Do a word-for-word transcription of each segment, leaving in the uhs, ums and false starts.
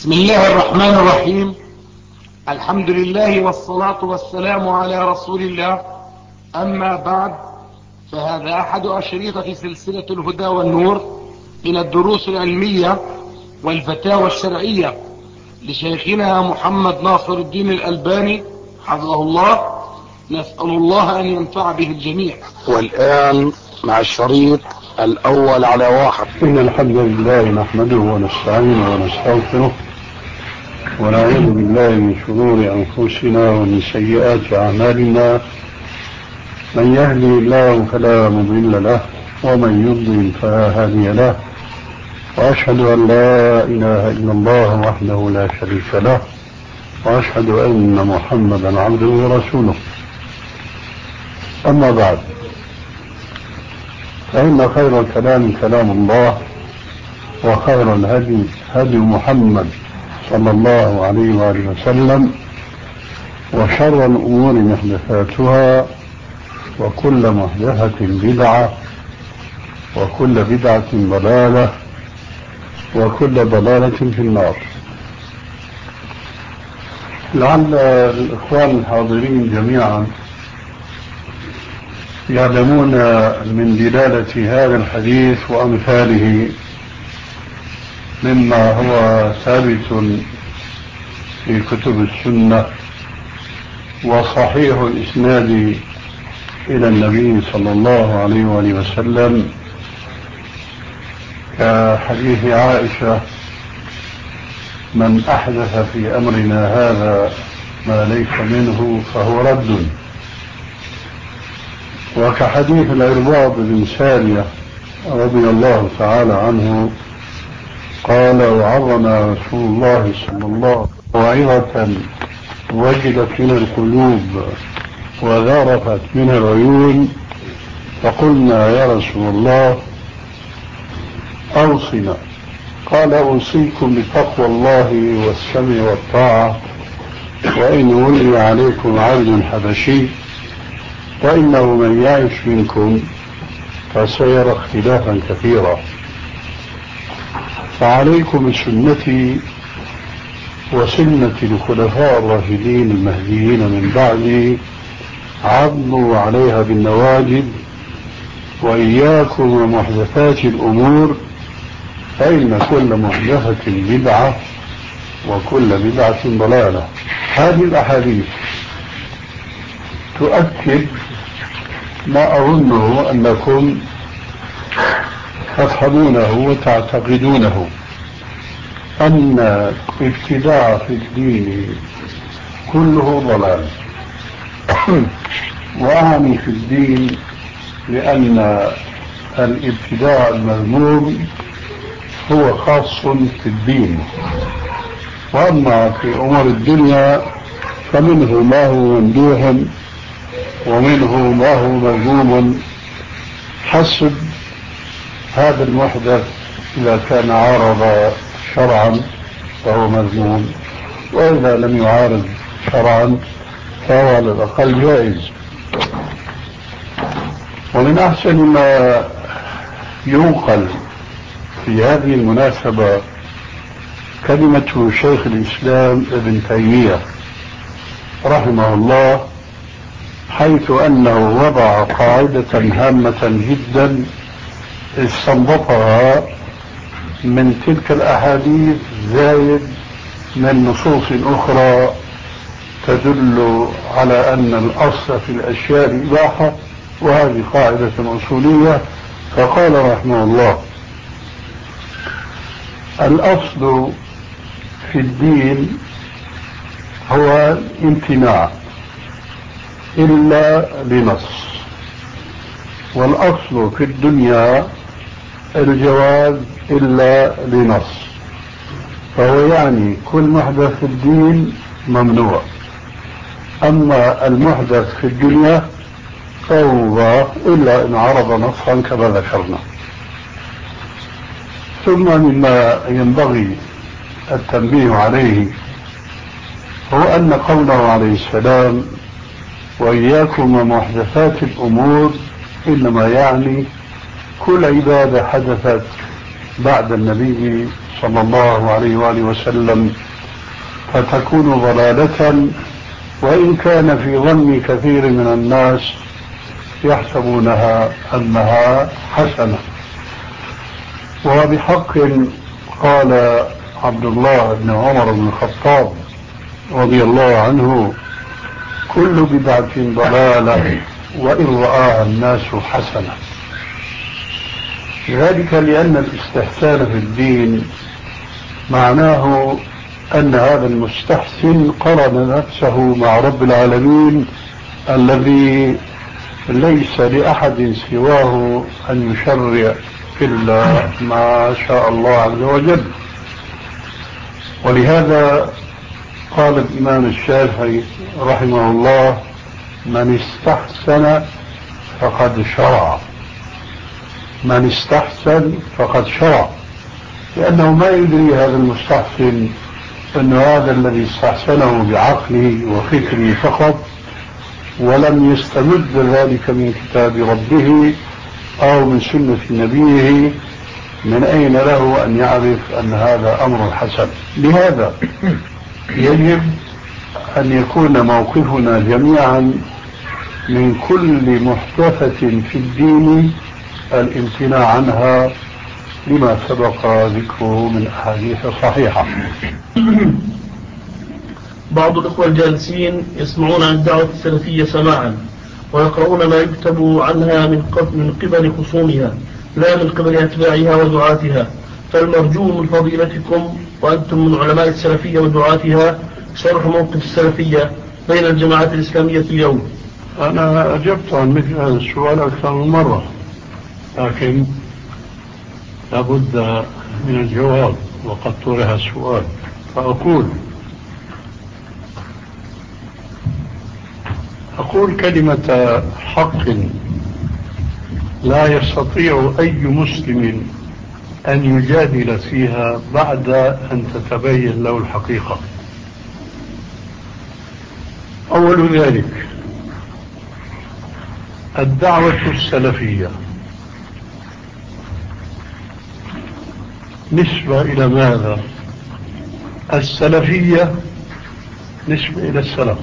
بسم الله الرحمن الرحيم. الحمد لله والصلاة والسلام على رسول الله. أما بعد، فهذا أحد أشريطة سلسلة الهدى والنور من الدروس العلمية والفتاوى الشرعية لشيخنا محمد ناصر الدين الألباني حفظه الله. نسأل الله أن ينفع به الجميع. والآن مع الشريط الأول على واحد. إن الحمد لله نحمده ونستعينه ونستغفره ونعوذ بالله من شرور أنفسنا ومن سيئات أعمالنا. من يهدي الله فلا مضل له ومن يضلل فلا هادي له، وأشهد أن لا إله إلا الله وحده لا شريك له، وأشهد أن محمدا عبده ورسوله. أما بعد، فإن خير الكلام كلام الله، وخير الهدي هدي محمد صلى الله عليه وآله وسلم، وشر الأمور محدثاتها، وكل محدثة بدعة، وكل بدعة ضلالة، وكل ضلالة في النار. لعل الإخوان الحاضرين جميعا يعلمون من دلالة هذا الحديث وأمثاله مما هو ثابت في كتب السنة وصحيح الإسناد إلى النبي صلى الله عليه وآله وسلم، كحديث عائشة: من أحدث في أمرنا هذا ما ليس منه فهو رد. وكحديث العرباض بن سارية رضي الله تعالى عنه قال: وعظنا رسول الله صلى الله عليه وسلم موعظة وجلت من القلوب وذرفت من العيون، فقلنا: يا رسول الله أوصنا. قال: أوصيكم بتقوى الله والسمع والطاعة، وإن ولي عليكم عبد حبشي وإنه من يعش منكم فسيرى اختلافا كثيرا، فعليكم بسنتي وسنة الخلفاء الراشدين المهديين من بعدي، عضوا عليها بالنواجذ، وإياكم ومحدثات الأمور، فإن كل محدثة بدعة وكل بدعة ضلالة. هذه الأحاديث تؤكد ما أظنه أنكم تفهمونه وتعتقدونه، أن الابتداع في الدين كله ضلال. وأعني في الدين لأن الابتداع المذموم هو خاص في الدين، وأما في أمور الدنيا فمنه ما هو ممدوح ومنه ما هو مذموم حسب هذا المحدث. إذا كان عارض شرعا فهو مذموم، وإذا لم يعارض شرعا فهو على الأقل جائز. ومن أحسن ما ينقل في هذه المناسبة كلمة شيخ الإسلام ابن تيمية رحمه الله، حيث أنه وضع قاعدة هامة جدا استنبطها من تلك الأحاديث زايد من نصوص أخرى تدل على أن الأصل في الأشياء الإباحة، وهذه قاعدة أصولية. فقال رحمه الله: الأصل في الدين هو الامتناع إلا بنص، والأصل في الدنيا الجواز إلا بنص. فهو يعني كل محدث في الدين ممنوع، أما المحدث في الدنيا فهو إلا إن عرض نصا كما ذكرنا. ثم مما ينبغي التنبيه عليه هو أن قوله عليه السلام: وإياكم ومحدثات الأمور، إنما يعني كل عبادة حدثت بعد النبي صلى الله عليه وآله وسلم فتكون ضلالة، وإن كان في ظن كثير من الناس يحسبونها أنها حسنة. وبحق قال عبد الله بن عمر بن الخطاب رضي الله عنه: كل بدعة ضلالة وإن رآها الناس حسنة. ذلك لأن الاستحسان في الدين معناه أن هذا المستحسن قرن نفسه مع رب العالمين الذي ليس لأحد سواه أن يشرع إلا ما شاء الله عز وجل. ولهذا قال الإمام الشافعي رحمه الله: من استحسن فقد شرع. من استحسن فقد شرع، لأنه ما يدري هذا المستحسن أن هذا الذي استحسنه بعقله وفكره فقط، ولم يستمد ذلك من كتاب ربه أو من سنة نبيه، من أين له أن يعرف أن هذا أمر حسن؟ لهذا يجب أن يكون موقفنا جميعا من كل محدثة في الدين الامتناع عنها، لما سبق ذكره من أحاديث صحيحة. بعض الإخوة الجالسين يسمعون عن الدعوة السلفية سماعا، ويقرؤون ما يكتب عنها من قبل خصومها لا من قبل أتباعها ودعاتها، فالمرجو من فضيلتكم وأنتم من علماء السلفية ودعاتها شرح موقف السلفية بين الجماعات الإسلامية اليوم. أنا أجبت عن مثل هذا السؤال أكثر من مرة، لكن لابد من الجواب وقد طرح السؤال. فأقول أقول كلمة حق لا يستطيع أي مسلم أن يجادل فيها بعد أن تتبين له الحقيقة. أول ذلك الدعوة السلفية نسبة إلى ماذا؟ السلفية نسبة إلى السلف،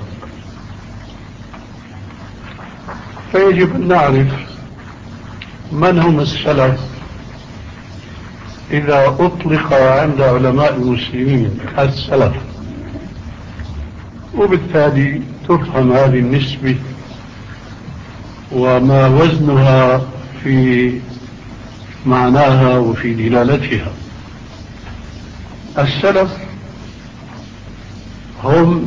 فيجب أن نعرف من هم السلف إذا أطلق عند علماء المسلمين السلف، وبالتالي تفهم هذه النسبة وما وزنها في معناها وفي دلالتها. السلف هم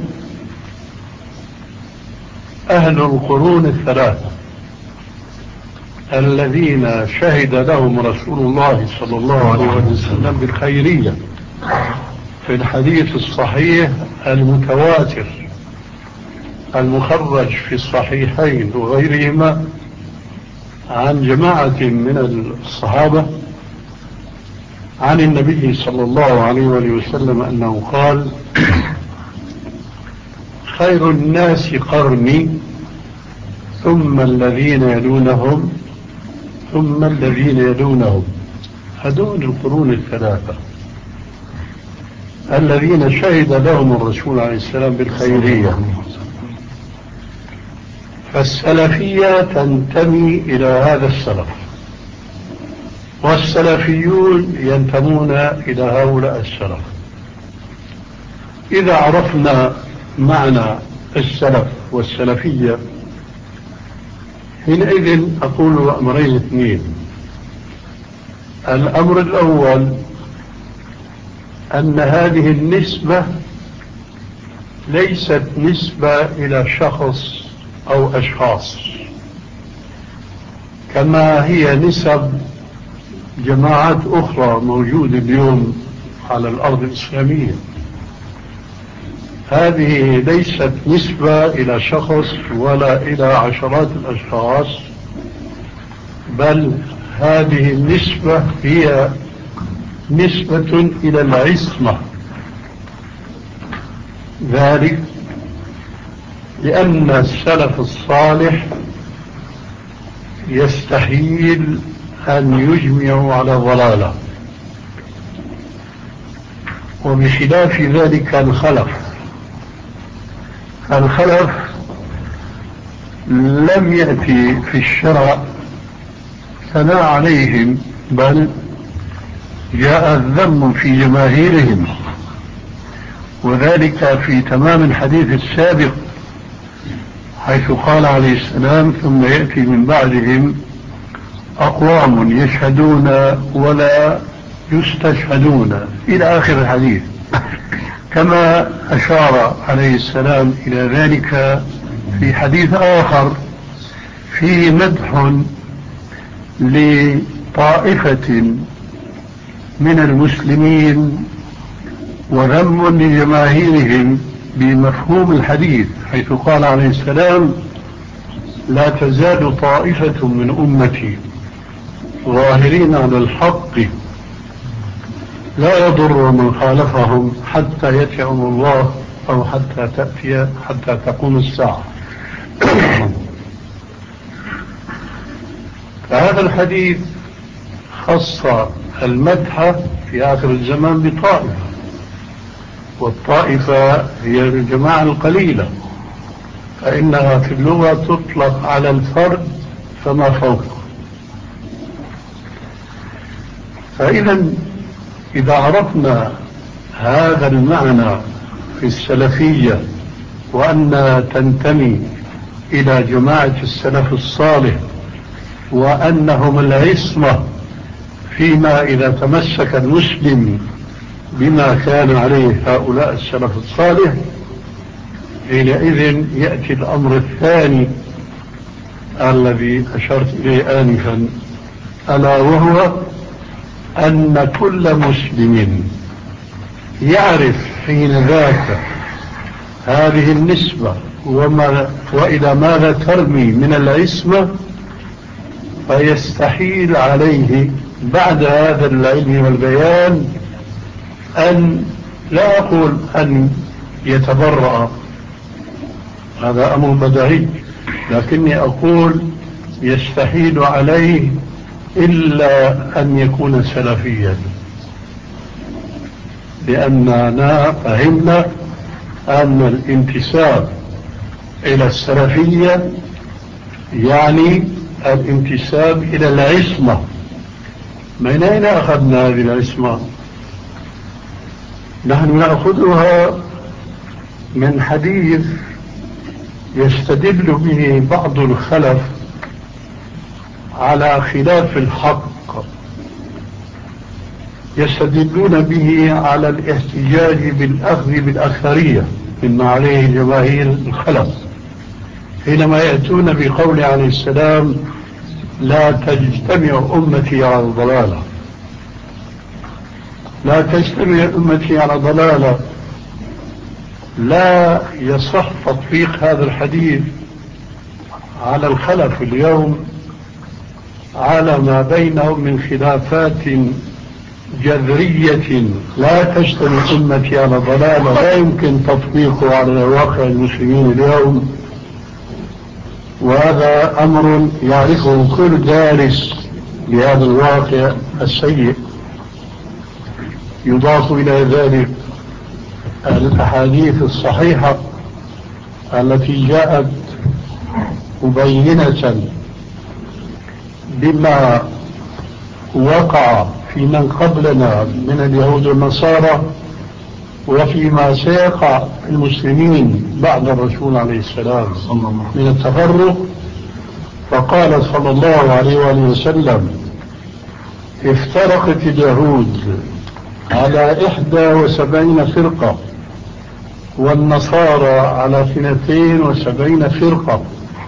أهل القرون الثلاثة الذين شهد لهم رسول الله صلى الله عليه وسلم بالخيرية في الحديث الصحيح المتواتر المخرج في الصحيحين وغيرهما عن جماعة من الصحابة عن النبي صلى الله عليه وسلم أنه قال: خير الناس قرني ثم الذين يلونهم ثم الذين يلونهم. هذول القرون الثلاثة الذين شهد لهم الرسول عليه السلام بالخيرية. فالسلفية تنتمي إلى هذا السلف، والسلفيون ينتمون إلى هؤلاء السلف. إذا عرفنا معنى السلف والسلفية حينئذ أقول أمرين اثنين. الأمر الأول أن هذه النسبة ليست نسبة إلى شخص أو أشخاص كما هي نسب جماعات أخرى موجودة اليوم على الأرض الإسلامية. هذه ليست نسبة إلى شخص ولا إلى عشرات الأشخاص، بل هذه النسبة هي نسبة إلى العصمة. ذلك لأن السلف الصالح يستحيل أن يجمعوا على ضلالة، وبخلاف ذلك الخلف. الخلف لم يأتي في الشرع ثناء عليهم، بل جاء الذم في جماهيرهم، وذلك في تمام الحديث السابق حيث قال عليه السلام: ثم يأتي من بعدهم أقوام يشهدون ولا يستشهدون، إلى آخر الحديث. كما أشار عليه السلام إلى ذلك في حديث آخر فيه مدح لطائفة من المسلمين وذم لجماهيرهم بمفهوم الحديث، حيث قال عليه السلام: لا تزال طائفة من أمتي ظاهرين على الحق لا يضر من خالفهم حتى يأتي أمر الله أو حتى تأتي حتى تقوم الساعة. فهذا الحديث خص المدح في آخر الزمان بطائفة، والطائفة هي الجماعة القليلة، فإنها في اللغة تطلق على الفرد فما فوقه. فإذا إذا عرفنا هذا المعنى في السلفية وأن تنتمي إلى جماعة السلف الصالح وأنهم العصمة فيما إذا تمسك المسلم بما كان عليه هؤلاء السلف الصالح، حينئذ يأتي الأمر الثاني الذي أشرت إليه آنفا، ألا وهو أن كل مسلم يعرف حين ذاك هذه النسبة وما وإلى ماذا ترمي من العصمة، فيستحيل عليه بعد هذا العلم والبيان أن لا أقول أن يتبرأ، هذا أمر بديهي، لكني أقول يستحيل عليه إلا أن يكون سلفيا، لأننا فهمنا أن الانتساب إلى السلفية يعني الانتساب إلى العصمة. من أين أخذنا هذه العصمة؟ نحن نأخذها من حديث يستدل به بعض الخلف على خلاف الحق، يستدلون به على الاحتجاج بالأخذ بالأكثرية مما عليه جماهير الخلف، حينما يأتون بقول عليه السلام: لا تجتمع أمتي على الضلالة. لا تجتمع أمتي على ضلالة، لا يصح تطبيق هذا الحديث على الخلف اليوم على ما بينهم من خلافات جذرية. لا تجتمع أمتي على ضلالة لا يمكن تطبيقه على واقع المسلمين اليوم، وهذا أمر يعرفه كل دارس لهذا الواقع السيء. يضاف إلى ذلك الأحاديث الصحيحة التي جاءت مبينة بما وقع في من قبلنا من اليهود والنصارى وفيما سيقع في المسلمين بعد الرسول عليه السلام من التفرق. فقال صلى الله عليه وآله وسلم: افترقت اليهود على إحدى وسبعين فرقة والنصارى على اثنتين وسبعين فرقة،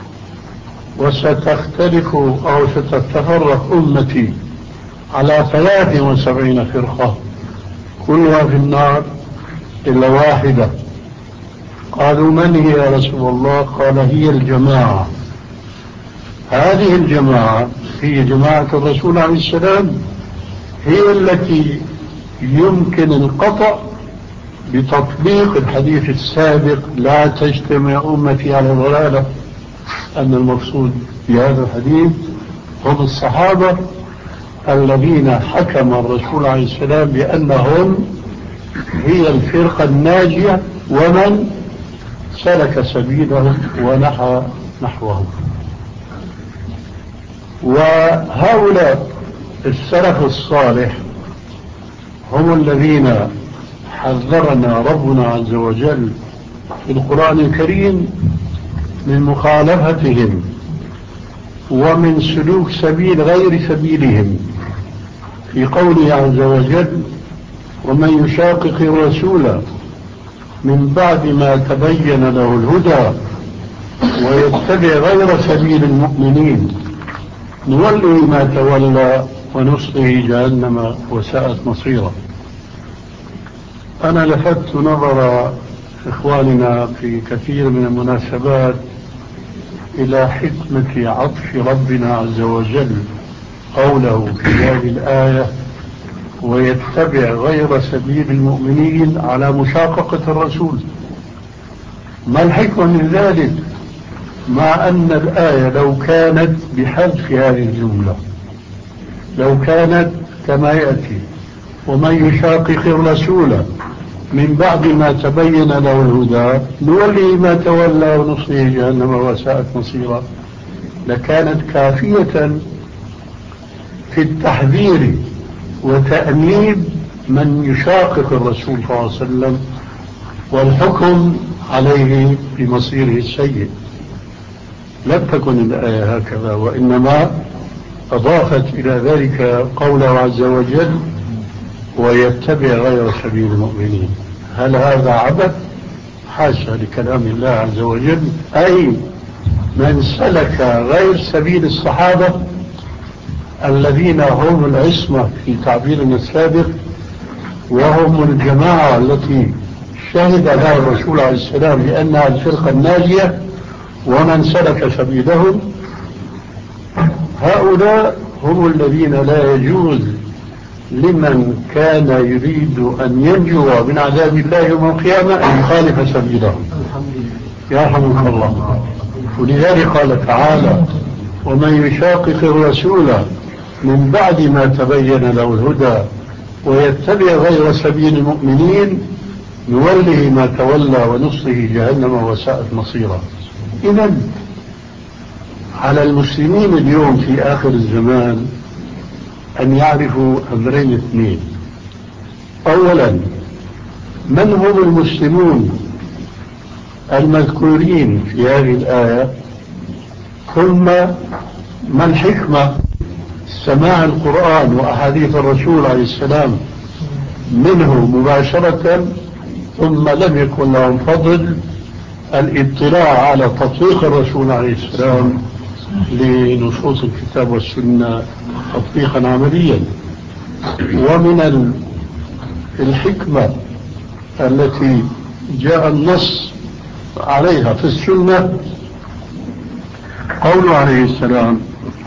وستختلف أو ستتفرق أمتي على ثلاث وسبعين فرقة كلها في النار إلا واحدة. قالوا: من هي يا رسول الله؟ قال: هي الجماعة. هذه الجماعة هي جماعة الرسول عليه السلام، هي التي يمكن القطع بتطبيق الحديث السابق: لا تجتمع أمتي على ضلالة، أن المقصود بهذا الحديث هم الصحابة الذين حكم الرسول عليه السلام بأنهم هي الفرقة الناجية ومن سلك سبيلهم ونحى نحوهم. وهؤلاء السلف الصالح هم الذين حذرنا ربنا عز وجل في القرآن الكريم من مخالفتهم ومن سلوك سبيل غير سبيلهم، في قوله عز وجل: ومن يشاقق الرسول من بعد ما تبين له الهدى ويتبع غير سبيل المؤمنين نوله ما تولى ونصله جهنم وساءت مصيرا. أنا لفت نظر إخواننا في كثير من المناسبات إلى حكمة عطف ربنا عز وجل قوله في هذه الآية: ويتبع غير سبيل المؤمنين، على مشاققة الرسول. ما الحكمة من ذلك؟ مع أن الآية لو كانت بحذف هذه الجملة، لو كانت كما يأتي: ومن يشاقق الرسول من بعد ما تبين له الهدى نولي ما تولى ونصله جهنم وساءت مصيرا، لكانت كافية في التحذير وتأنيب من يشاقق الرسول صلى الله عليه وسلم والحكم عليه بمصيره السيء. لم تكن الآية هكذا، وإنما أضافت إلى ذلك قوله عز وجل: ويتبع غير سبيل المؤمنين. هل هذا عبث؟ حاشا لكلام الله عز وجل. أي من سلك غير سبيل الصحابة الذين هم العصمة في تعبيرنا السابق، وهم الجماعة التي شهد لها الرسول عليه السلام بأنها الفرقة الناجية، ومن سلك سبيلهم، هؤلاء هم الذين لا يجوز لمن كان يريد أن ينجو من عذاب الله يوم القيامة أن يخالف سبيلهم. يرحمك الله. ولذلك قال تعالى: ومن يشاقق الرسول من بعد ما تبين له الهدى ويتبع غير سبيل المؤمنين نوله ما تولى ونصله جهنم وساءت مصيرا. إذن على المسلمين اليوم في آخر الزمان أن يعرفوا أمرين اثنين: أولا، من هم المسلمون المذكورين في هذه الآية، ثم ما الحكمة سماع القرآن وأحاديث الرسول عليه السلام منه مباشرة، ثم لم يكن لهم فضل الاطلاع على تطبيق الرسول عليه السلام لنصوص الكتاب والسنة تطبيقا عمليا. ومن الحكمة التي جاء النص عليها في السنة قوله عليه السلام: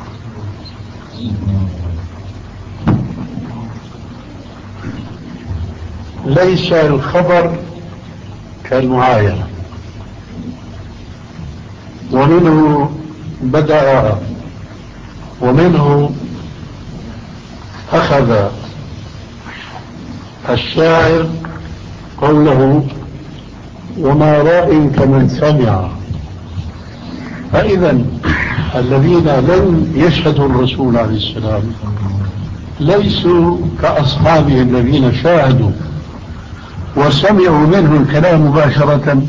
ليس الخبر كالمعاينة. ومنه بدأ ومنه أخذ الشاعر قوله: وما راء كمن سمع. فإذا الذين لم يشهدوا الرسول عليه السلام ليسوا كأصحابه الذين شاهدوا وسمعوا منه الكلام مباشرة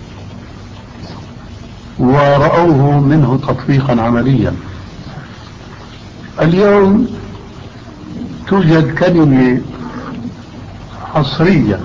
ورأوه منه تطبيقا عمليا. اليوم توجد كلمة عصرية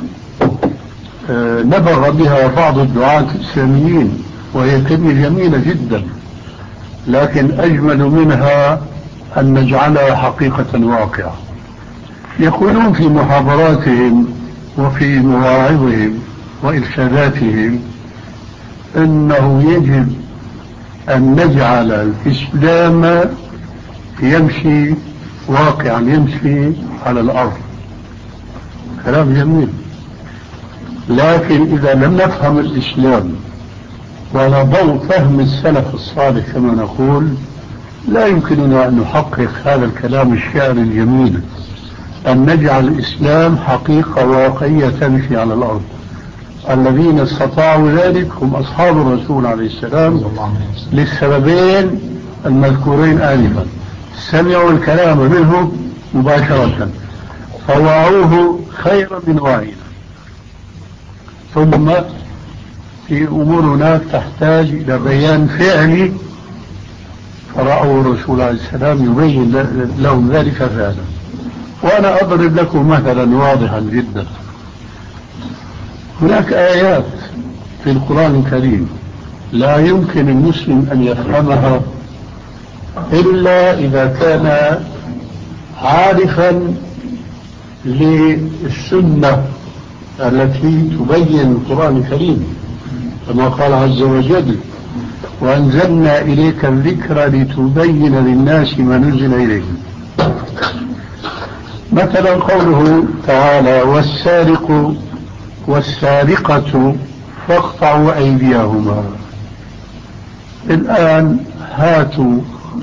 نبغ بها بعض الدعاة الإسلاميين، وهي كلمة جميلة جدا، لكن أجمل منها أن نجعلها حقيقة واقعة. يقولون في محاضراتهم وفي مواعظهم وإرشاداتهم أنه يجب أن نجعل الإسلام يمشي واقعا، يمشي على الأرض. كلام جميل، لكن إذا لم نفهم الإسلام وعلى ضوء فهم السلف الصالح كما نقول، لا يمكننا أن نحقق هذا الكلام الشعري الجميل أن نجعل الإسلام حقيقة واقعية تمشي على الأرض. الذين استطاعوا ذلك هم أصحاب الرسول عليه السلام للسببين المذكورين آنفا، سمعوا الكلام منه مباشرة فوعوه خيرا من وعينا. ثم في أمور هناك تحتاج إلى بيان فعلي، فرأوا الرسول عليه السلام يبين لهم ذلك فعلا. وأنا أضرب لكم مثلا واضحا جدا. هناك آيات في القرآن الكريم لا يمكن المسلم أن يفهمها إلا إذا كان عارفا للسنة التي تبين القرآن الكريم، كما قال عز وجل: وأنزلنا إليك الذكر لتبين للناس ما نزل إليهم. مثلا قوله تعالى: والسارق والسارقة فاقطعوا أيديهما. الآن هاتوا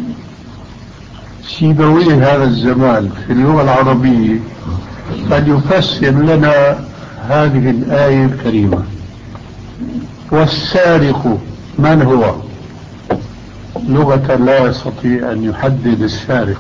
سيبويه هذا الزمان في اللغة العربية فليفسر لنا هذه الآية الكريمة. والسارق من هو؟ لغة لا يستطيع أن يحدد السارق.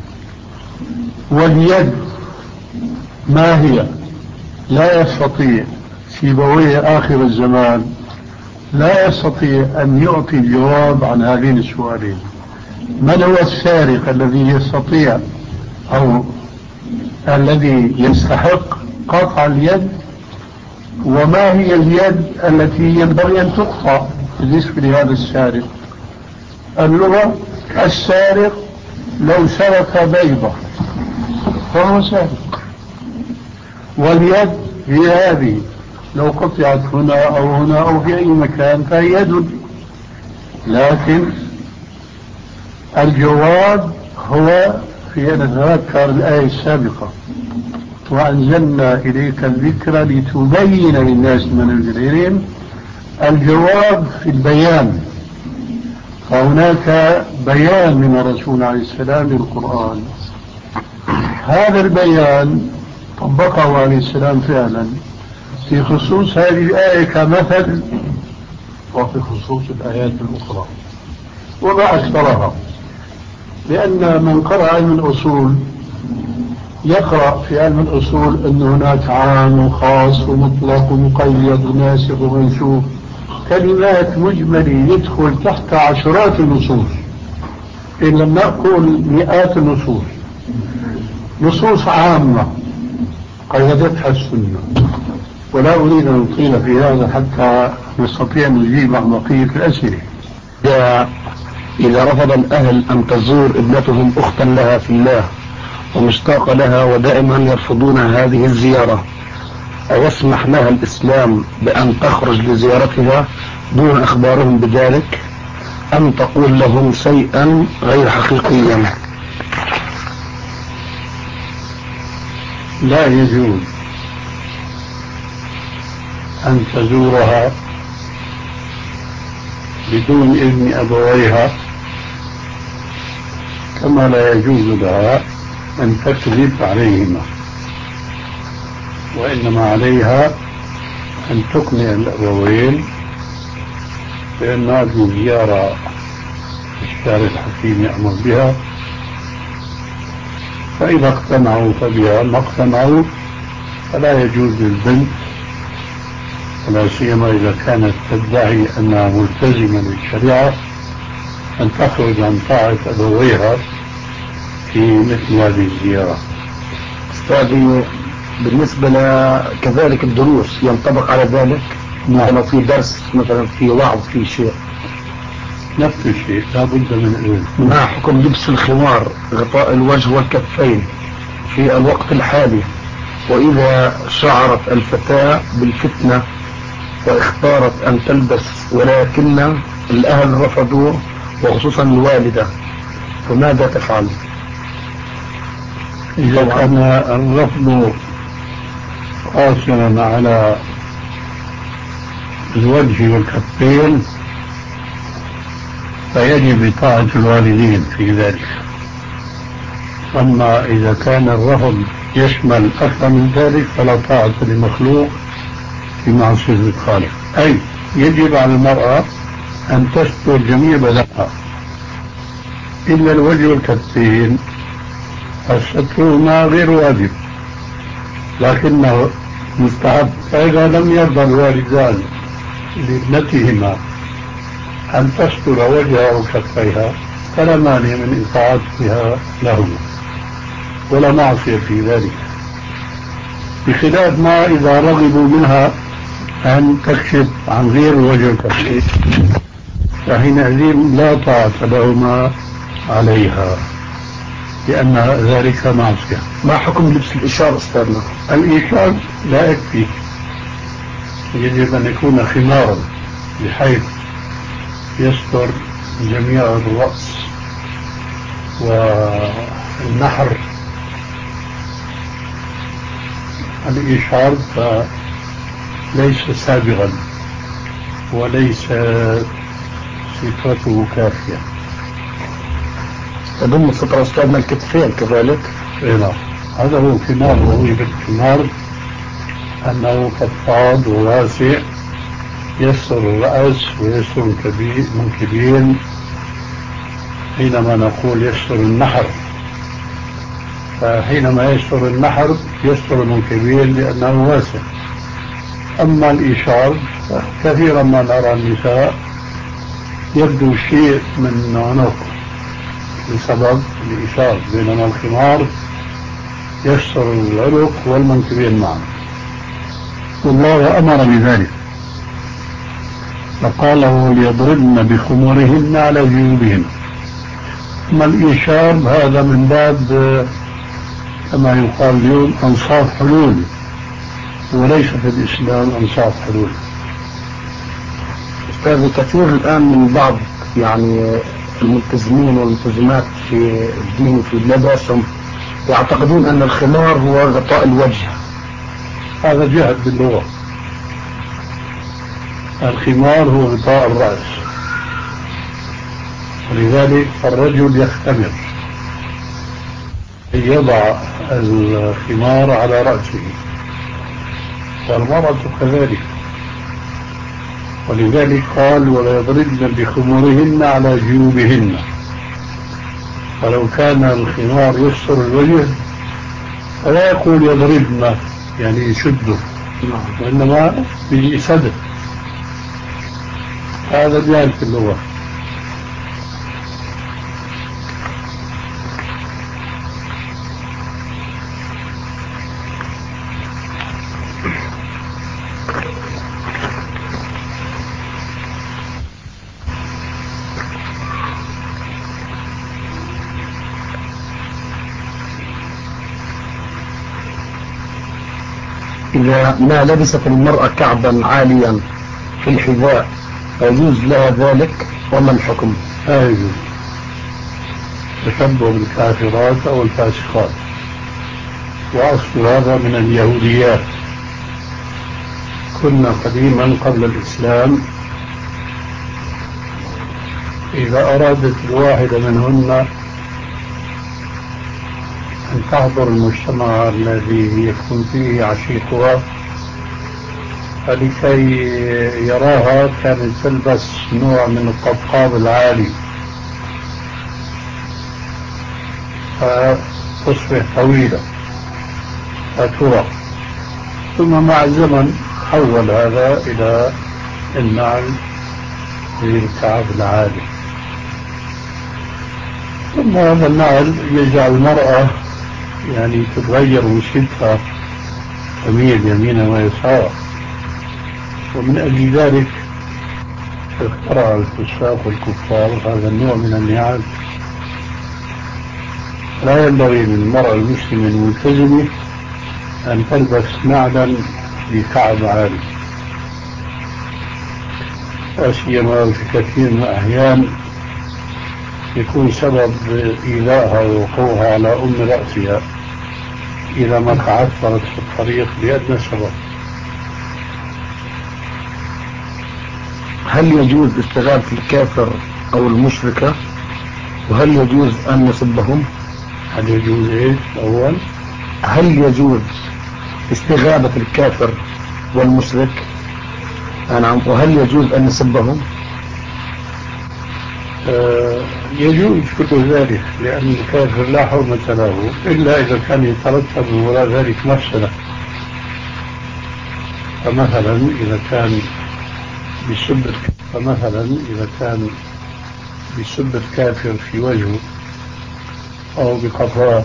واليد ما هي؟ لا يستطيع. سيبويه آخر الزمان لا يستطيع أن يعطي الجواب عن هذين السؤالين. من هو السارق الذي يستطيع أو الذي يستحق قطع اليد؟ وما هي اليد التي ينبغي أن تقطع بالنسبة لهذا السارق؟ اللغة: السارق لو سرق بيضة فهو سارق. واليد هي هذه، لو قطعت هنا أو هنا أو في أي مكان فهي يد. لكن الجواب هو في أن نتذكر الآية السابقة: وأنزلنا إليك الذكر لتبين للناس ما نزل إليهم. الجواب في البيان، فهناك بيان من الرسول عليه السلام للقرآن. هذا البيان طبقه عليه السلام فعلا في خصوص هذه الآية كمثل، وفي خصوص الآيات الأخرى، وما أكثرها. لأن من قرأ علم الأصول يقرأ في علم الأصول أن هناك عام وخاص ومطلق ومقيد وناسخ ومنسوخ، كلمات مجملة يدخل تحت عشرات النصوص، إن لم نقول مئات النصوص. نصوص عامة قيدتها السنة، ولا أريد أن أطيل في هذا حتى نستطيع أن نجيب عن بقية الأسئلة. إذا رفض الأهل أن تزور ابنتهم أختا لها في الله ومشتاق لها ودائما يرفضون هذه الزيارة، أيسمح لها الإسلام بأن تخرج لزيارتها دون أخبارهم بذلك، أم تقول لهم شيئا غير حقيقيا؟ لا يجوز أن تزورها بدون إذن أبويها، كما لا يجوز لها أن تكذب عليهما، وإنما عليها أن تقنع الأبوين بأن هذه زيارة الشارع الحكيم يأمر بها، فإذا اقتنعوا فبها، ما اقتنعوا فلا يجوز للبنت، ولا سيما إذا كانت تدعي أنها ملتزمة بالشريعة، أن تخرج عن طاعة أبويها في مثل هذه الزيارة. أستاذي، بالنسبة كذلك الدروس ينطبق على ذلك؟ نعم. في درس مثلا، في وعظ، في شيء، نفس الشيء لا بد من إذن. ما حكم لبس الخمار غطاء الوجه والكفين في الوقت الحالي، وإذا شعرت الفتاة بالفتنة واختارت أن تلبس ولكن الأهل رفضوا وخصوصا الوالدة، فماذا تفعل؟ إذا كان الرفض قاصرا على الوجه والكفين فيجب طاعة الوالدين في ذلك. أما إذا كان الرفض يشمل أكثر من ذلك فلا طاعة لمخلوق في معصية الخالق. أي يجب على المرأة أن تستر جميع بدنها إلا الوجه والكفين، فسترهما غير واجب لكنه مستحب. فإذا لم يرضى الوالدان لابنتهما أن تستر وجهها وكفيها فلا مانع من إطاعتها لهما ولا معصية في ذلك، بخلاف ما إذا رغبوا منها أن تكشف عن غير الوجه والكفين فحينئذ لا طاعة لهما عليها لأن ذلك معصية. ما حكم لبس الإشار أستاذنا؟ الإشار لا يكفي، يجب أن يكون خمارا بحيث يستر جميع الرأس والنحر. الإشار فليس سابغا وليس سترته كافية. تضم سترة أستاذنا الكتفين كذلك؟ نعم، هذا هو الخمار. وهو بالخمار أنه فضفاض وواسع يستر الرأس ويستر المنكبين. حينما نقول يستر النحر فحينما يستر النحر يستر المنكبين لأنه واسع. أما الإشار كثيرا ما نرى النساء يبدو شيء من عنق بسبب الإشار، بينما الخمار يستر العنق والمنكبين معا، والله أمر بذلك فقال ليضربن بخمورهن على جيوبهن. أما الإشار هذا من باب كما يقال اليوم أنصاف حلول، وليس في الإسلام أنصاف حلول. أستاذ كثير الآن من بعض يعني الملتزمين والملتزمات في الدين وفي لباسهم يعتقدون أن الخمار هو غطاء الوجه. هذا جهل باللغة. الخمار هو غطاء الرأس، ولذلك الرجل يختمر يضع الخمار على رأسه، والمرأة كذلك. ولذلك قال ولا يضربن بخمورهن على جيوبهن. فلو كان الخمار يستر الوجه فلا يقول يضربن يعني يشده، وإنما بيسده. هذا جاهل في اللغة. إذا ما لبست المرأة كعبا عاليا في الحذاء يجوز لها ذلك، وما الحكم؟ لا يجوز. تشبه بالكافرات أو الفاسقات، وأصل هذا من اليهوديات. كنا قديما قبل الإسلام إذا أرادت الواحدة منهن أن تحضر المجتمع الذي يكون فيه عشيقها فلكي يراها كانت تلبس نوع من القبقاب العالي فتصبح طويلة فترى، ثم مع الزمن حول هذا إلى النعل للكعب العالي، ثم هذا النعل يجعل المرأة يعني تتغير وشدتها تميل يمينا ويسارا. ومن أجل ذلك اخترع الفساق والكفار هذا النوع من النعال. لا ينبغي للمرأة المسلمة الملتزمة أن تلبس نعلا بكعب عالي، لا سيما في كثير من الأحيان يكون سبب إيذائها ووقوعها على أم رأسها إذا ما تعثرت في الطريق بأدنى سبب. هل يجوز استغاثة الكافر أو المشركة؟ وهل يجوز أن نسبهم؟ هل يجوز إيش أول؟ هل يجوز استغابة الكافر والمشرك؟ نعم. وهل يجوز أن نسبهم؟ آه يجوز كل ذلك، لأن الكافر لا حرمة له إلا إذا كان يترتب من وراء ذلك مفسدة. فمثلا إذا كان بيسب فمثلا إذا كان بيسب الكافر في وجهه أو بقفاه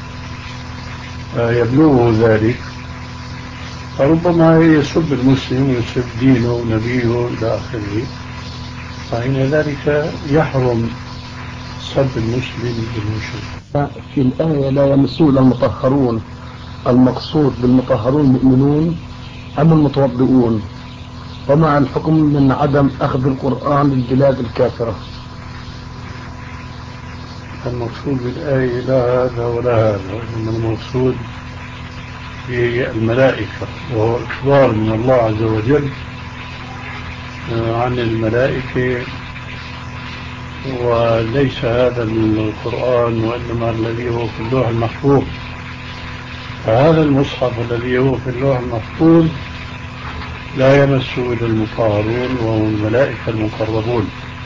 يبلغه ذلك، فربما يسب المسلم ويسب دينه ونبيه إلى آخره، فإن ذلك يحرم سب المسلم بالمشرك. في الآية لا يمسون المطهرون، المقصود بالمطهرون المؤمنون أم المتوضئون؟ ومع الحكم من عدم أخذ القرآن للبلاد الكافرة. المقصود بالآية لا هذا ولا هذا، إنما المقصود هي الملائكة، وهو إخبار من الله عز وجل عن الملائكة، وليس هذا من القرآن، وإنما الذي هو في اللوح المحفوظ. فهذا المصحف الذي هو في اللوح المحفوظ لا يمسه إلا المطهرون وهم الملائكة المقربون.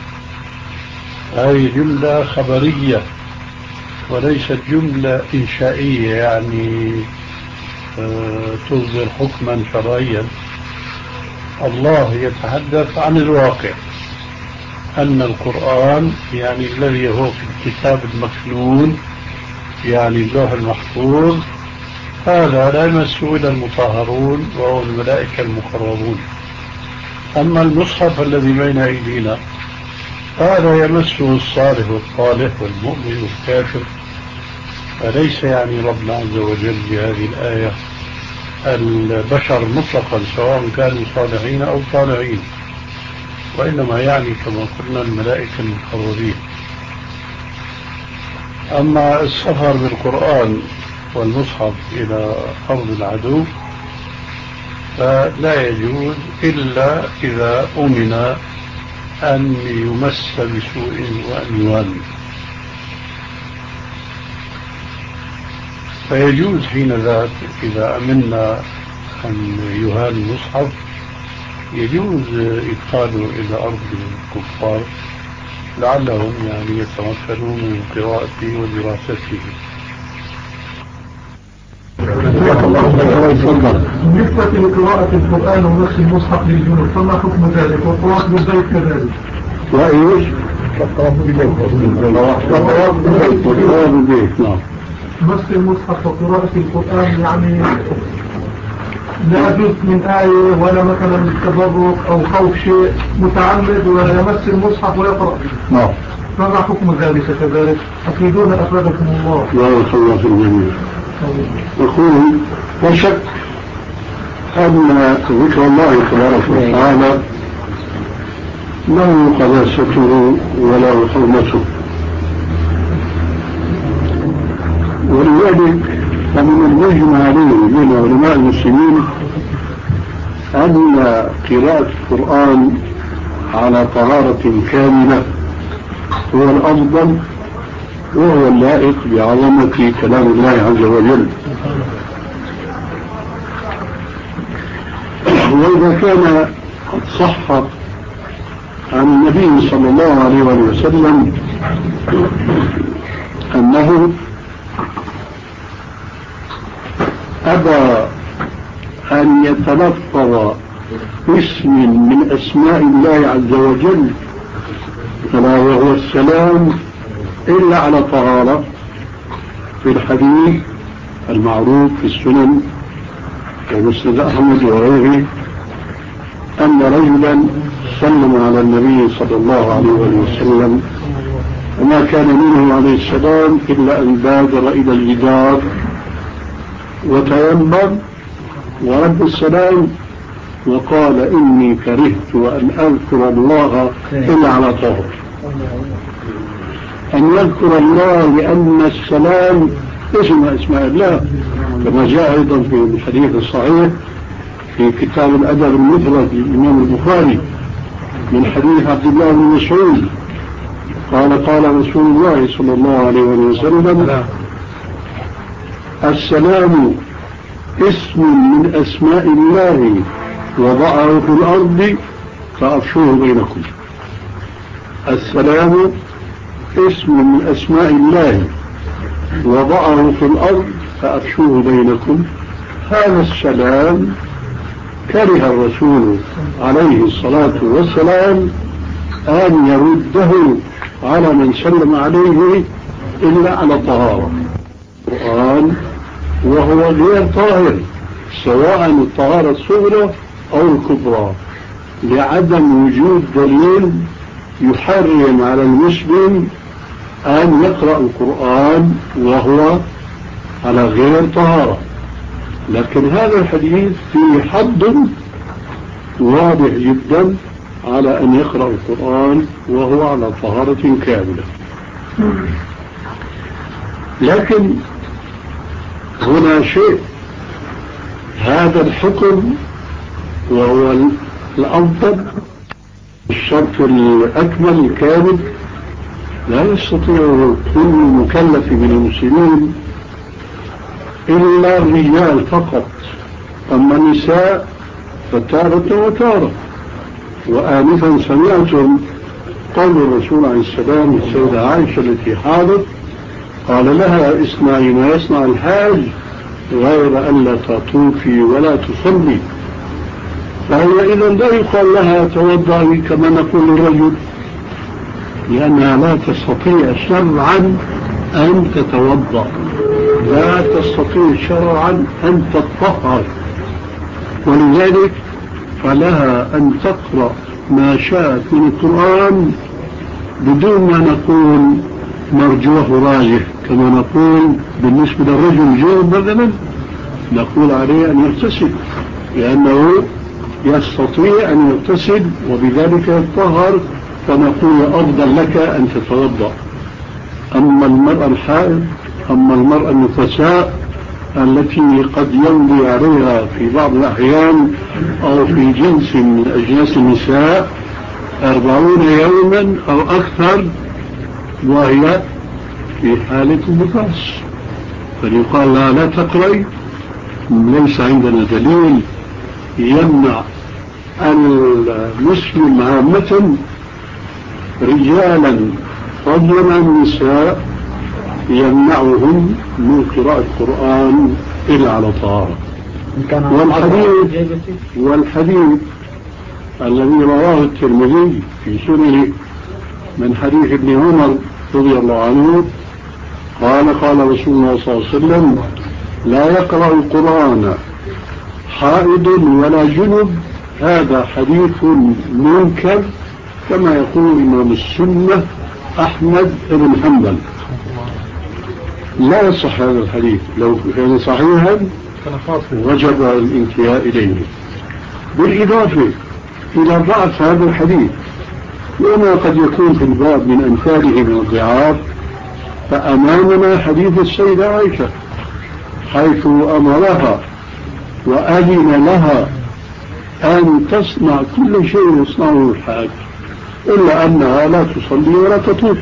هذه جملة خبرية وليست جملة إنشائية، يعني آه تصدر حكما شرعيا. الله يتحدث عن الواقع، أن القرآن يعني الذي هو في الكتاب المكنون، يعني اللوح المحفوظ، هذا لا يمسه إلا المطهرون وهو الملائكة المقربون. أما المصحف الذي بين أيدينا هذا يمسه الصالح والطالح والمؤمن والكافر، فليس يعني ربنا عز وجل بهذه الآية البشر مطلقا سواء كانوا صالحين أو طالعين، وإنما يعني كما قلنا الملائكة المقربين. أما السفر بالقرآن والمصحف إلى أرض العدو فلا يجوز إلا إذا أمن أن يمس بسوء وأن يهان، فيجوز حين ذاك إذا أمنا أن يهان المصحف يجوز إدخاله إلى أرض الكفار لعلهم يعني يتمكنون من قراءته ودراسته. بالنسبة لقراءة القرآن ونسخ المصحف للجنود فما حكم ذلك؟ والطواف بالبيت كذلك؟ وإيش؟ والطواف بالبيت. نعم. نسخ المصحف وقراءة القرآن يعني لا جزء من آية ولا مثلا تبرك أو خوف شيء متعمد ولا يمس المصحف ويقرأ. نعم. فما حكم ذلك كذلك؟ أفيدون أفادكم الله. لا يخلص الجميع. يقول لا شك أن ذكر الله تبارك وتعالى له قداسته وله حرمته، ولذلك فمن المجمع عليه بين علماء المسلمين أن قراءة القرآن على طهارة كاملة هو الأفضل وهو اللائق بعظمة كلام الله عز وجل. وإذا كان قد صح عن النبي صلى الله عليه وسلم أنه أبى أن يتلفظ اسم من أسماء الله عز وجل كما وهو السلام إلا على طهارة، في الحديث المعروف في السنن ومسند أحمد وغيره أن رجلا سلم على النبي صلى الله عليه وسلم وما كان منه عليه السلام إلا أن بادر إلى الجدار وتيمم ورد السلام وقال إني كرهت أن أذكر الله إلا على طهر. أن يذكر الله لأن السلام اسم أسماء الله، كما جاء أيضا في الحديث الصحيح في كتاب الأدب المفرد للإمام البخاري من حديث عبد الله بن مسعود قال قال رسول الله صلى الله عليه وسلم السلام اسم من أسماء الله وضعه في الأرض فأفشوه بينكم. السلام اسم من أسماء الله وضعه في الأرض فأفشوه بينكم. هذا السلام كره الرسول عليه الصلاة والسلام أن يرده على من سلم عليه إلا على طهارة القرآن، وهو غير طاهر سواء الطهارة الصغرى أو الكبرى، لعدم وجود دليل يحرم على المسلم أن يقرأ القرآن وهو على غير طهارة. لكن هذا الحديث فيه حد واضح جدا على أن يقرأ القرآن وهو على طهارة كاملة. لكن هنا شيء، هذا الحكم وهو الأفضل الشرط الأكمل الكامل لا يستطيع كل مكلف من المسلمين إلا الرجال فقط، أما النساء فتارة وتارة. وآنفا سمعتم قول الرسول عليه السلام السيدة عائشة التي حاضت قال لها اصنعي ما يصنع الحاج غير أن لا تطوفي ولا تصلي. فهي إذا لا يقال لها توضعي كما نقول للرجل، لأنها لا تستطيع شرعا أن تتوضأ، لا تستطيع شرعا أن تتطهر، ولذلك فلها أن تقرأ ما شاءت من القرآن بدون ما نقول مرجوه راجح، كما نقول بالنسبة للرجل جوب مثلا نقول عليه أن يغتسل لأنه يستطيع أن يغتسل وبذلك يتطهر، فنقول أفضل لك أن تتوضأ. أما المرأة الحائض، أما المرأة النفساء التي قد يمضي عليها في بعض الأحيان أو في جنس من أجناس النساء أربعون يوما أو أكثر وهي في حالة النفاس، فيقال لا لا تقرأي، ليس عندنا دليل يمنع المسلم عامة رجالا فضلا عن النساء يمنعهم من قراءة القرآن إلا على طهارة. والحديث, والحديث الذي رواه الترمذي في سننه من حديث ابن عمر رضي الله عنه قال قال رسول الله صلى الله عليه وسلم لا يقرأ القرآن حائض ولا جنب. هذا حديث منكر كما يقول إمام السنة أحمد بن حنبل، لا يصح هذا الحديث، لو كان صحيحا وجب الانتهاء إليه. بالإضافة إلى ضعف هذا الحديث وما قد يكون في الباب من أمثاله من الضعاف، فأمامنا حديث السيدة عائشة حيث أمرها وأذن لها أن تصنع كل شيء يصنعه الحاج إلا أنها لا تصلي ولا تطوف.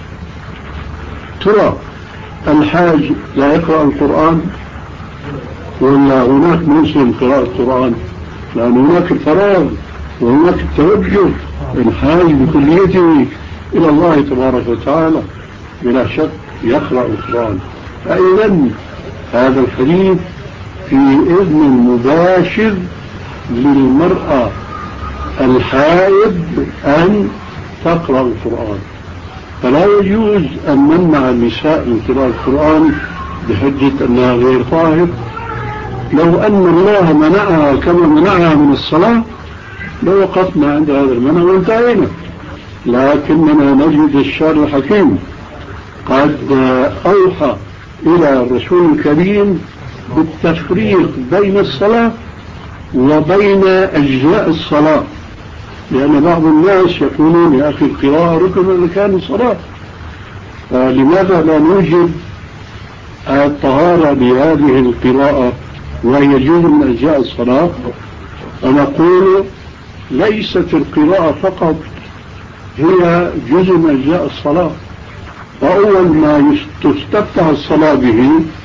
ترى الحاج لا يقرأ القرآن ولا هناك موسم قراءة القرآن؟ لأن هناك الفراغ وهناك التوجه الحاج بكليته إلى الله تبارك وتعالى بلا شك يقرأ القرآن. فإذا هذا الحديث في إذن مباشر للمرأة الحائض أن تقرأ القرآن، فلا يجوز أن نمنع النساء من قراءة القرآن بحجة أنها غير طاهر. لو أن الله منعها كما منعها من الصلاة لوقفنا عند هذا المنع وانتهينا، لكننا نجد الشارع الحكيم قد أوحى إلى الرسول الكريم بالتفريق بين الصلاة وبين أجزاء الصلاة، لأن بعض الناس يقولون يا أخي القراءة ركن من أركان الصلاة، فلماذا لا نوجد الطهارة لهذه القراءة وهي جزء من أجزاء الصلاة؟ ونقول ليست القراءة فقط هي جزء من أجزاء الصلاة، وأول ما تستفتح الصلاة به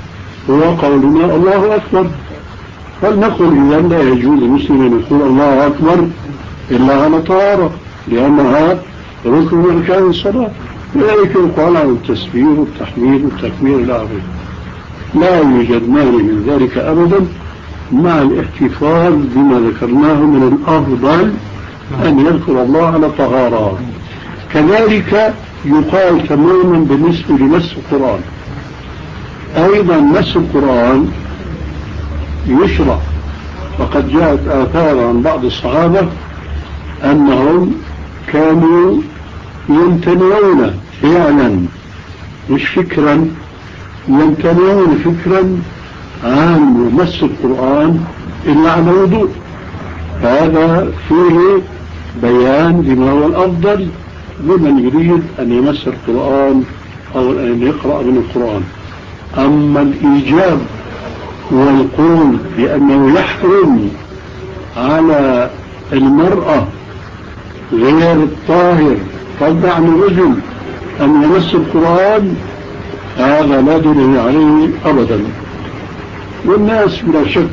هو قولنا الله أكبر. فلنقل إذا لا يجوز للمسلم أن يقول الله أكبر إلا على طهارة، لأنها ركن من أركان الصلاة. لذلك يقال عن التسبيح والتحميد والتكبير إلى آخره. لا يوجد مانع من ذلك أبدا، مع الاحتفاظ بما ذكرناه من الأفضل أن يذكر الله على طهارة. كذلك يقال تماما بالنسبة لمس القرآن. أيضا مس القرآن يشرع، وقد جاءت آثار عن بعض الصحابة أنهم كانوا يمتنعون فعلا مش فكرا، يمتنعون فكرا عن مس القرآن إلا على وضوء. هذا فيه بيان لما هو الأفضل لمن يريد أن يمس القرآن أو أن يقرأ من القرآن. أما الإيجاب والقول بأنه يحرم على المرأة غير الطاهر فضع عن الرجل أن يمس القرآن، هذا لا دليل عليه أبدا. والناس بلا شك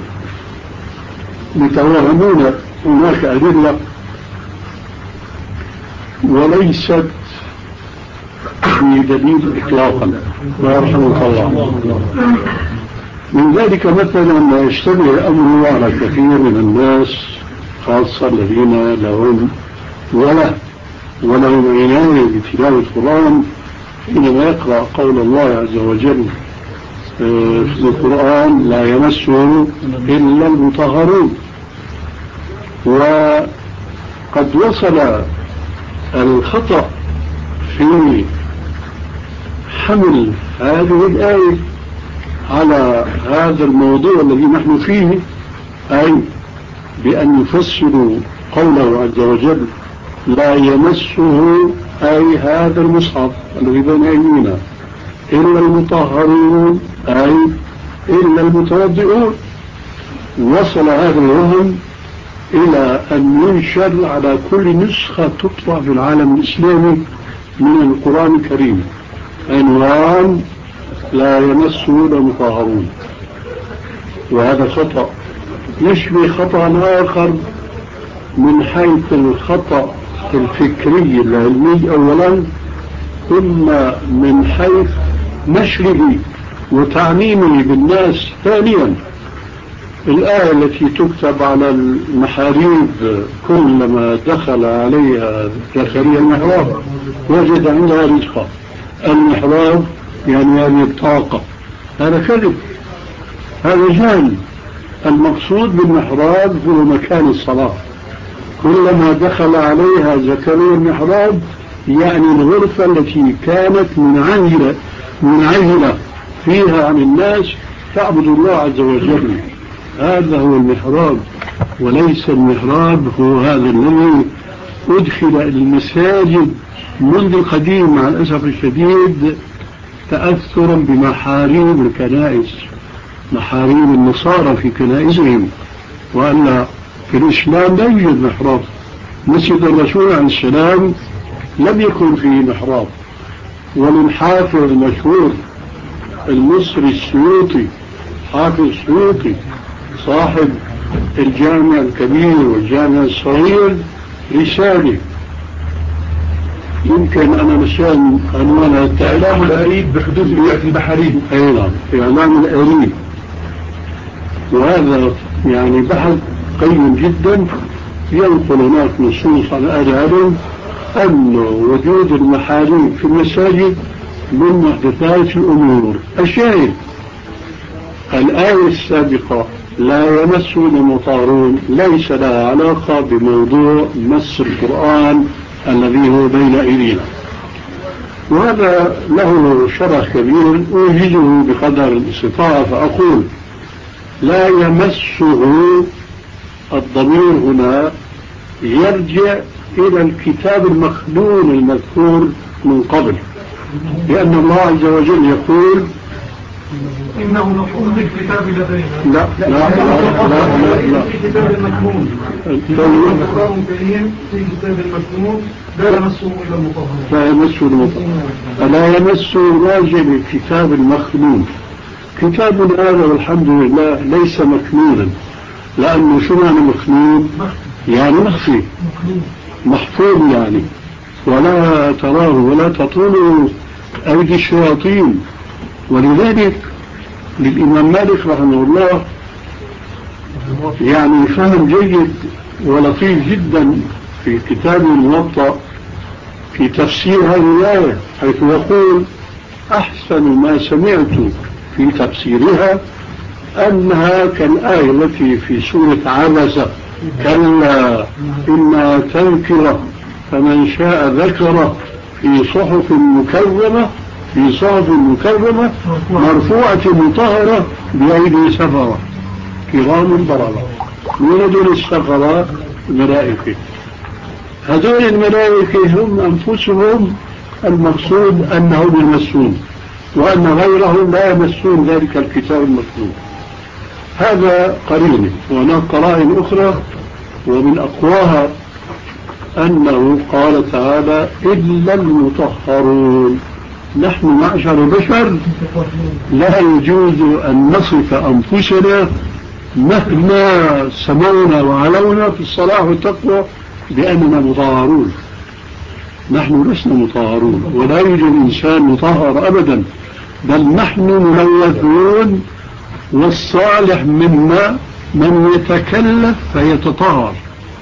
يتوهمون هناك أدلة وليست بدليل إطلاقا، ويرحمك الله. من ذلك مثلا ما يشتبه أمره على كثير من الناس، خاصة الذين لهم ولا ولهم عناية بتلاوة القرآن، حينما يقرأ قول الله عز وجل في القرآن لا يمسه إلا المطهرون. وقد وصل الخطأ في حمل هذه الآية على هذا الموضوع الذي نحن فيه، أي بأن يفسروا قوله عز وجل لا يمسه أي هذا المصحف الذي بين أيدينا إلا المطهرون أي إلا المتوضئون. وصل هذا الوهم إلى أن ينشر على كل نسخة تطبع في العالم الإسلامي من القرآن الكريم عنوان لا يمسه إلا المطهرون. وهذا خطأ يشبه خطأ آخر من حيث الخطأ الفكري العلمي أولا، ثم من حيث نشره وتعميمه بالناس ثانيا. الآية التي تكتب على المحاريب كلما دخل عليها زكريا المحراب وجد عندها رزقا، المحراب يعني هذه الطاقة، هذا كذب، هذا جهل. المقصود بالمحراب هو مكان الصلاة. كلما دخل عليها زكريا المحراب يعني الغرفة التي كانت منعزلة منعزلة فيها عن الناس تعبد الله عز وجل، هذا هو المحراب. وليس المحراب هو هذا الذي أدخل المساجد منذ القديم مع الأسف الشديد تأثرا بمحاريب الكنائس، محاريب النصارى في كنائسهم، وأن في الإسلام لا يوجد محراب. مسجد الرسول عليه السلام لم يكن فيه محراب. وللحافظ المشهور المصري السيوطي، حافظ السيوطي صاحب الجامع الكبير والجامع الصغير، رسالة يمكن أنا مشان عنوانها إعلام الأريد بحدوث بيئة البحرين. أيضا إعلام الأريد، وهذا يعني بحث قيم جدا ينقل هناك نصوص على أهل العلم أن وجود المحاريب في المساجد من محدثات الأمور. الشاهد الآية السابقة لا يمس المطهرون ليس لها علاقة بموضوع مس القرآن الذي هو بين أيدينا، وهذا له شرح كبير أوجده بقدر الاستطاعة. فأقول لا يمسه، الضمير هنا يرجع إلى الكتاب المخلون المذكور من قبل، لأن الله عز وجل يقول إنه مفعول بالكتاب لدينا. لا لا لا لا لا, لا. في كتاب المكنون، القرآن الكريم في كتاب المكنون لا يمسه إلا المطهرون. لا يمسه المطهرون، فلا يمسه راجع بالكتاب المخلون. كتابنا هذا والحمد لله ليس مكنونا، لأنه شو معنى مكنون؟ يعني مخفي محفوظ يعني، ولا تراه ولا تطوله أيدي الشياطين. ولذلك للإمام مالك رحمه الله يعني فهم جيد ولطيف جدا في كتابه الموطأ في تفسير هذه الآية، حيث يقول أحسن ما سمعت في تفسيرها أنها كالآية التي في سورة عبسة: كلا إنها تذكرة فمن شاء ذكره في صحف مكرمة في صحف مكرمة مرفوعة مطهرة بأيدي سفرة كرام بررة. من هذول السفرة؟ الملائكة. هذول الملائكة هم أنفسهم المقصود أنهم يمسون، وأن غيرهم لا يمسون ذلك الكتاب المكتوب. هذا قرينه. وهناك قرائن أخرى ومن أقواها أنه قال تعالى: إلا المطهرون. نحن معشر بشر لا يجوز أن نصف أنفسنا مهما سمونا وعلونا في الصلاح والتقوى بأننا مطهرون. نحن لسنا مطهرون، ولا يوجد إنسان مطهر أبدا، بل نحن ملوثون. والصالح منا من يتكلف فيتطهر.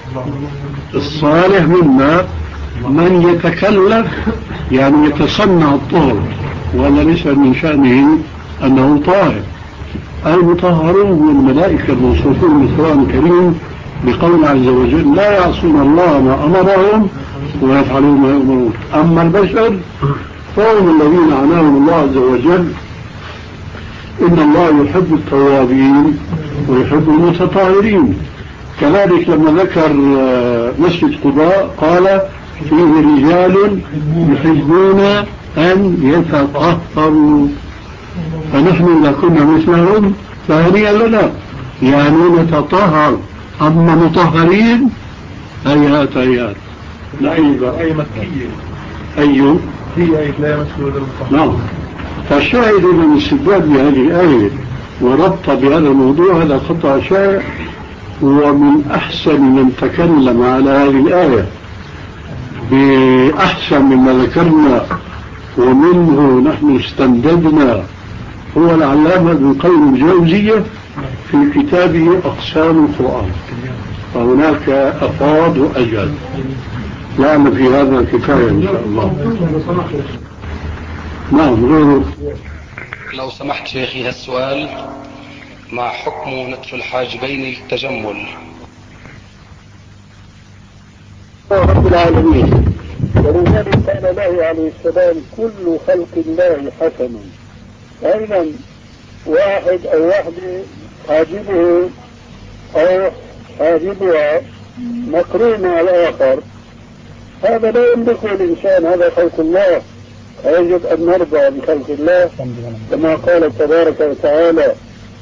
الصالح منا من يتكلف يعني يتصنع الطهر، وأنا ليس من شأنه أنه طاهر. المطهرون هم الملائكة الموصوفون في القرآن الكريم بقول عز وجل: لا يعصون الله ما أمرهم ويفعلون ما يؤمرون. أما البشر فهم الذين عناهم الله عز وجل: إن الله يحب التوابين ويحب المتطهرين. كذلك لما ذكر مسجد قباء قال: فيه رجال يحبون أن يتطهروا. فنحن إذا كنا مثلهم فهنيئا لنا، يعني نتطهر. أما مطهرين هيهات هيهات. أي مكية أيوه هي أي لا يمسه المطهر. نعم. فالشاهد من استدلال بهذه الآية وربط بهذا الموضوع هذا خطأ شائع، ومن أحسن من تكلم على هذه الآية بأحسن مما ذكرنا ومنه نحن استنددنا هو العلامة ابن القيم الجوزية في كتابه أقسام القرآن، فهناك أفاد وأجل. نعم في هذا الكفاية إن شاء الله. نعم غيره. لو سمحت شيخي هالسؤال: ما حكم نتف الحاجبين للتجمل؟ رب العالمين. ولذلك قال له عليه السلام: كل خلق الله حسن. أيضا واحد أو واحدة حاجبه أو حاجبها مقرون على آخر، هذا لا يملكه الإنسان، هذا خلق الله، يجب أن نرضى بخلق الله كما قال تبارك وتعالى: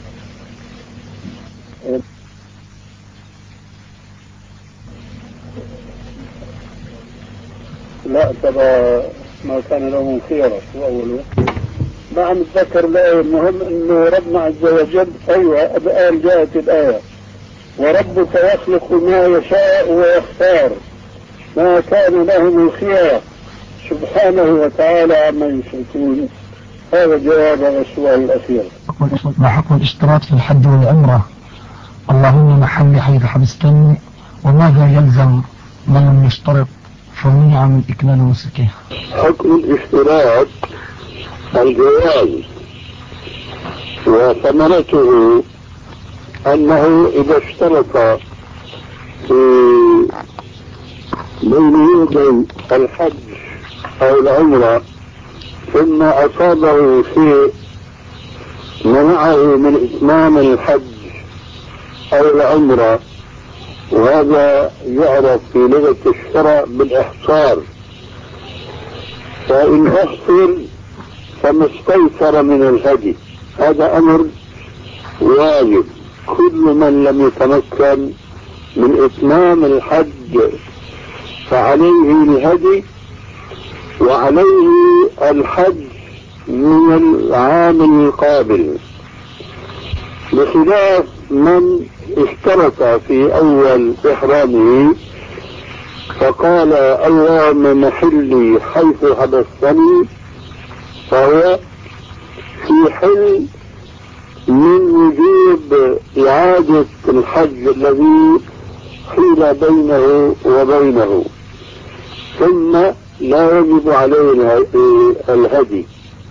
لا ترى ما كان له خيرة وأوله. نعم اتذكر الآية. المهم أنه ربنا عز وجل أيوة الآن جاءت الآية: وربك يخلق ما يشاء ويختار ما كان لهم الخيرة سبحانه وتعالى عما يشركون. هذا جواب السؤال الأخير. ما حكم الاشتراط في الحج والعمرة؟ اللهم محل حيث حبستني. وماذا يلزم من لم يشترط فمنع من إكمال نسكه؟ حكم الاشتراط الجواز، وثمرته أنه إذا اشترط في بين يدي الحج أو العمرة ثم أصابه شيء منعه من إتمام الحج أو العمرة، وهذا يعرف في لغة الشرع بالإحصار، فإن أحصر فما استيسر من الهدي. هذا أمر واجب. كل من لم يتمكن من إتمام الحج فعليه الهدي، وعليه الحج من العام القابل. بخلاف من اشترط في أول إحرامه فقال اللهم محلي حيث حبستني، فهو في حل من وجوب إعادة الحج الذي حيل بينه وبينه، ثم لا يجب عليه الهدي،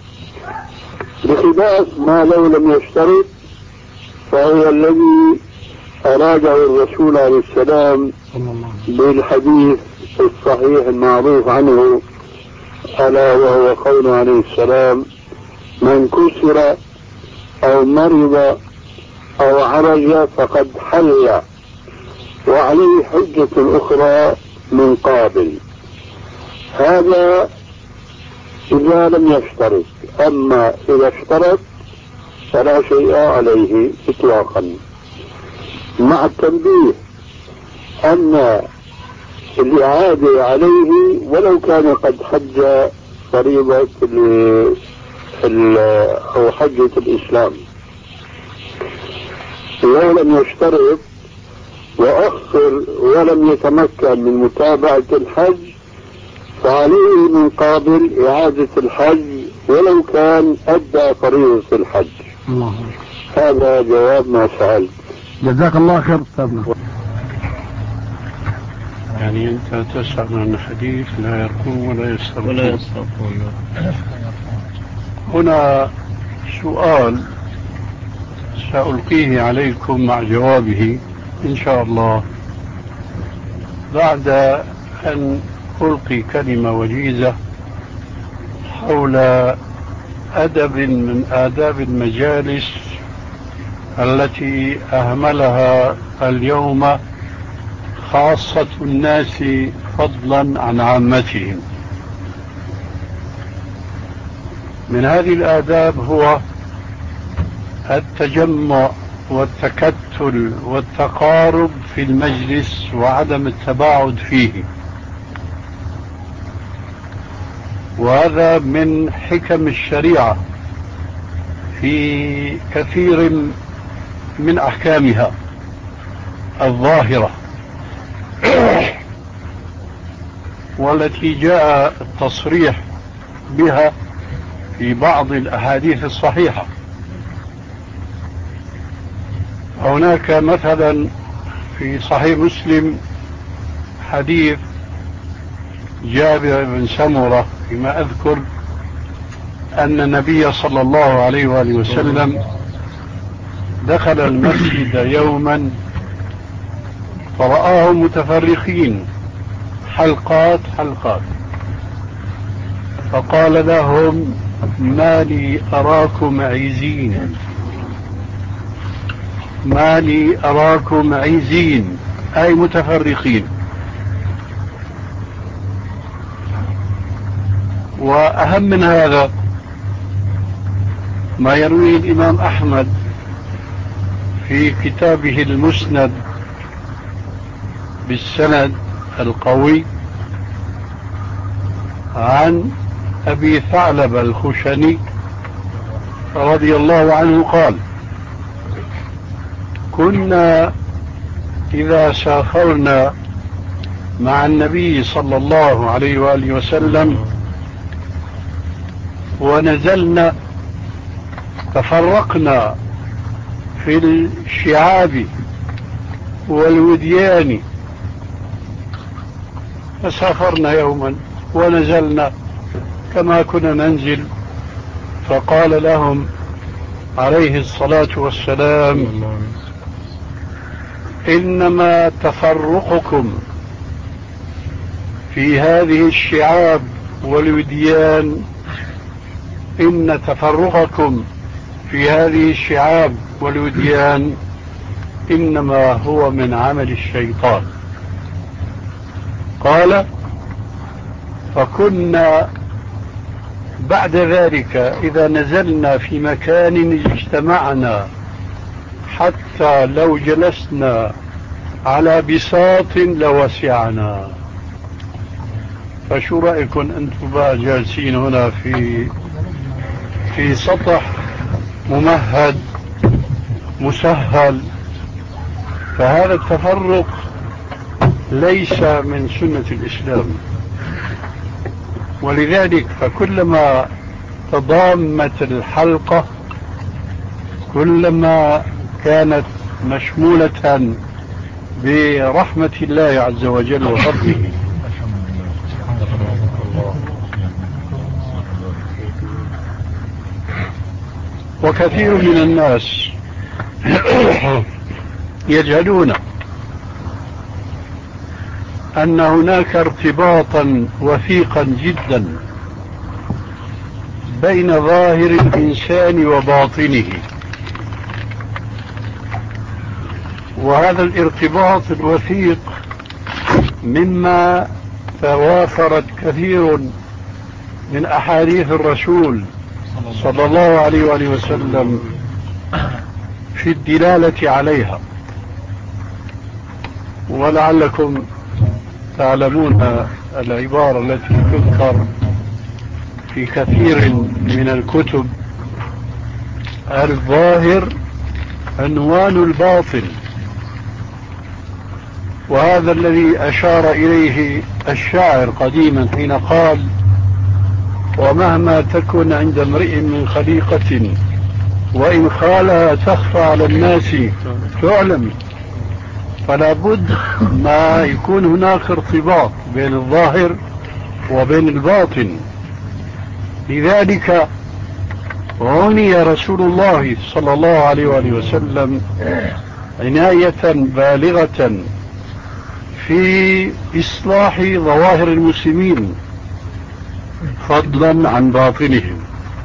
بخلاف ما لو لم يشترط، فهو الذي أراده الرسول عليه السلام بالحديث الصحيح المعروف عنه، ألا وهو قوله عليه السلام: من كسر أو مرض أو عرج فقد حل وعليه حجة أخرى من قابل. هذا إذا لم يشترط، أما إذا اشترط فلا شيء عليه إطلاقا، مع التنبيه أن الإعادة عليه ولو كان قد حج فريضة أو حجة الإسلام. لو لم يشترط وأخر ولم يتمكن من متابعة الحج فعليه من قابل إعادة الحج ولو كان أدى فريضة الحج. الله. هذا جواب ما سألت. جزاك الله خير أستاذنا. يعني أنت تسأل عن حديث لا يرقون ولا يسترقون. ولا يسترقون. هنا سؤال سألقيه عليكم مع جوابه إن شاء الله بعد أن ألقي كلمة وجيزة حول أدب من آداب المجالس التي أهملها اليوم خاصة الناس فضلا عن عامتهم. من هذه الآداب هو التجمع والتكتل والتقارب في المجلس وعدم التباعد فيه، وهذا من حكم الشريعة في كثير من أحكامها الظاهرة والتي جاء التصريح بها في بعض الأحاديث الصحيحة. هناك مثلا في صحيح مسلم حديث جابر بن سمرة فيما أذكر أن النبي صلى الله عليه وآله وسلم دخل المسجد يوما فرآهم متفرقين حلقات حلقات، فقال لهم: ما لي أراكم عزين، ما لي أراكم عزين، أي متفرقين. وأهم من هذا ما يرويه الإمام أحمد في كتابه المسند بالسند القوي عن أبي ثعلب الخشني رضي الله عنه قال: كنا إذا سافرنا مع النبي صلى الله عليه وآله وسلم ونزلنا تفرقنا في الشعاب والوديان، فسافرنا يوما ونزلنا كما كنا ننزل، فقال لهم عليه الصلاة والسلام: إنما تفرقكم في هذه الشعاب والوديان إن تفرقكم في هذه الشعاب والوديان إنما هو من عمل الشيطان. قال: فكنا بعد ذلك إذا نزلنا في مكان اجتمعنا حتى لو جلسنا على بساط لوسعنا. فشو رأيكم أنتم بقى جالسين هنا في في سطح ممهد مسهل، فهذا التفرق ليس من سنة الإسلام. ولذلك فكلما تضامت الحلقة كلما كانت مشمولة برحمة الله عز وجل وفضله. وكثير من الناس يجهلون أن هناك ارتباطا وثيقا جدا بين ظاهر الإنسان وباطنه، وهذا الارتباط الوثيق مما توافرت كثير من أحاديث الرسول صلى الله عليه وآله وسلم في الدلالة عليها. ولعلكم تعلمون العبارة التي تذكر في كثير من الكتب: الظاهر عنوان الباطن. وهذا الذي أشار إليه الشاعر قديما حين قال: ومهما تكن عند امرئ من خليقة وإن خالها تخفى على الناس تعلم. فلا بد ما يكون هناك ارتباط بين الظاهر وبين الباطن. لذلك عني رسول الله صلى الله عليه وآله وسلم عناية بالغة في إصلاح ظواهر المسلمين فضلا عن باطنهم.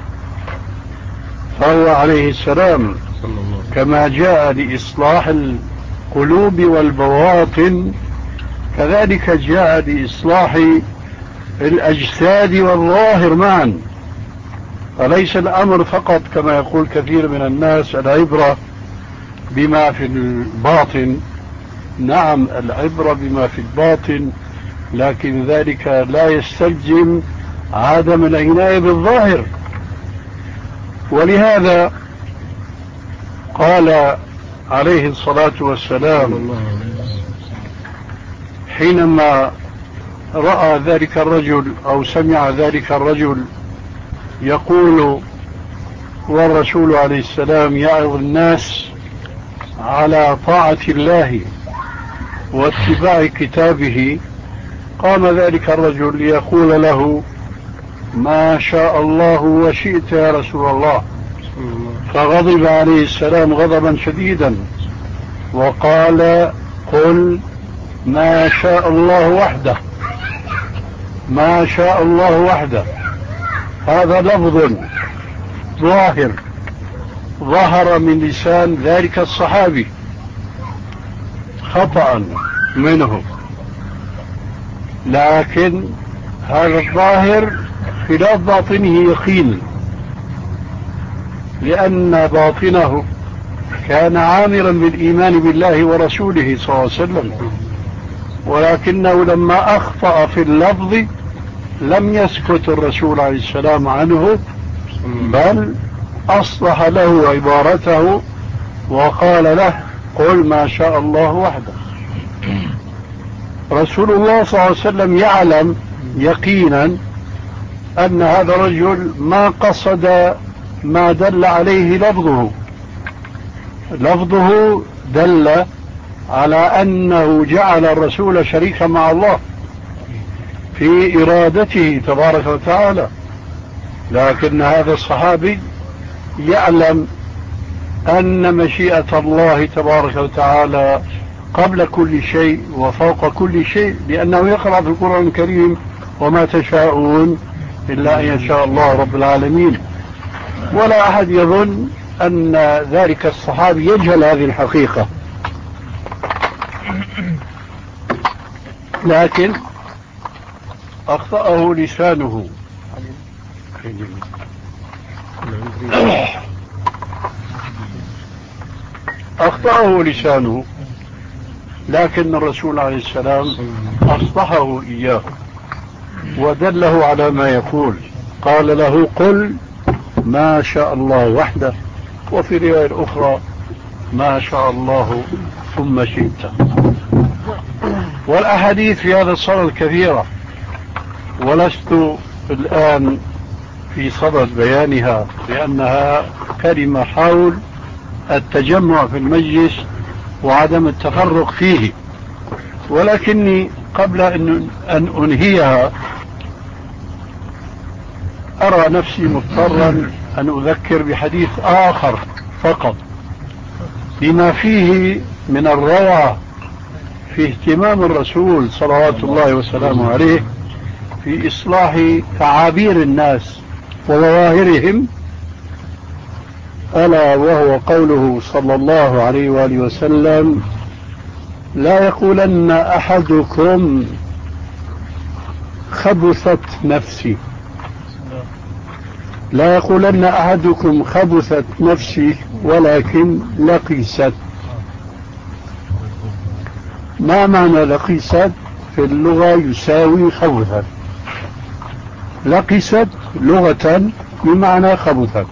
فهو عليه السلام كما جاء لإصلاح القلوب والبواطن كذلك جاء لإصلاح الأجساد والظاهر معا. فليس الأمر فقط كما يقول كثير من الناس العبرة بما في الباطن. نعم العبرة بما في الباطن، لكن ذلك لا يستلزم عدم العناية بالظاهر. ولهذا قال عليه الصلاة والسلام حينما رأى ذلك الرجل أو سمع ذلك الرجل يقول والرسول عليه السلام يعظ الناس على طاعة الله واتباع كتابه، قام ذلك الرجل ليقول له: ما شاء الله وشئت يا رسول الله. فغضب عليه السلام غضبا شديدا وقال: قل ما شاء الله وحده، ما شاء الله وحده. هذا لفظ ظاهر ظهر من لسان ذلك الصحابي خطأ منه، لكن هذا الظاهر خلاف باطنه يقين، لأن باطنه كان عامرا بالإيمان بالله ورسوله صلى الله عليه وسلم، ولكنه لما أخطأ في اللفظ لم يسكت الرسول عليه السلام عنه، بل أصلح له عبارته وقال له: قل ما شاء الله وحده. رسول الله صلى الله عليه وسلم يعلم يقينا أن هذا الرجل ما قصد ما دل عليه لفظه. لفظه دل على أنه جعل الرسول شريكا مع الله في إرادته تبارك وتعالى، لكن هذا الصحابي يعلم أن مشيئة الله تبارك وتعالى قبل كل شيء وفوق كل شيء، لأنه يقرأ في القرآن الكريم: وما تشاءون إلا أن يشاء الله رب العالمين. ولا أحد يظن أن ذلك الصحابي يجهل هذه الحقيقة، لكن أخطأه لسانه. أخطأه لسانه، لكن الرسول عليه السلام أصلحه إياه ودله على ما يقول. قال له: قل ما شاء الله وحده. وفي رواية أخرى: ما شاء الله ثم شئت. والأحاديث في هذا الصدد كثيرة، ولست الآن في صدد بيانها لأنها كلمة حول التجمع في المجلس وعدم التفرق فيه. ولكني قبل أن أنهيها أرى نفسي مضطرا أن أذكر بحديث آخر فقط لما فيه من الروعة في اهتمام الرسول صلوات الله وسلامه عليه في إصلاح تعابير الناس وظواهرهم، ألا وهو قوله صلى الله عليه وآله وسلم: لا يقولن أحدكم خبثت نفسي، لا يقولن أحدكم خبثت نفسي ولكن لقيست. ما معنى لقيست؟ في اللغة يساوي خبثت. لقيست لغة بمعنى خبثت،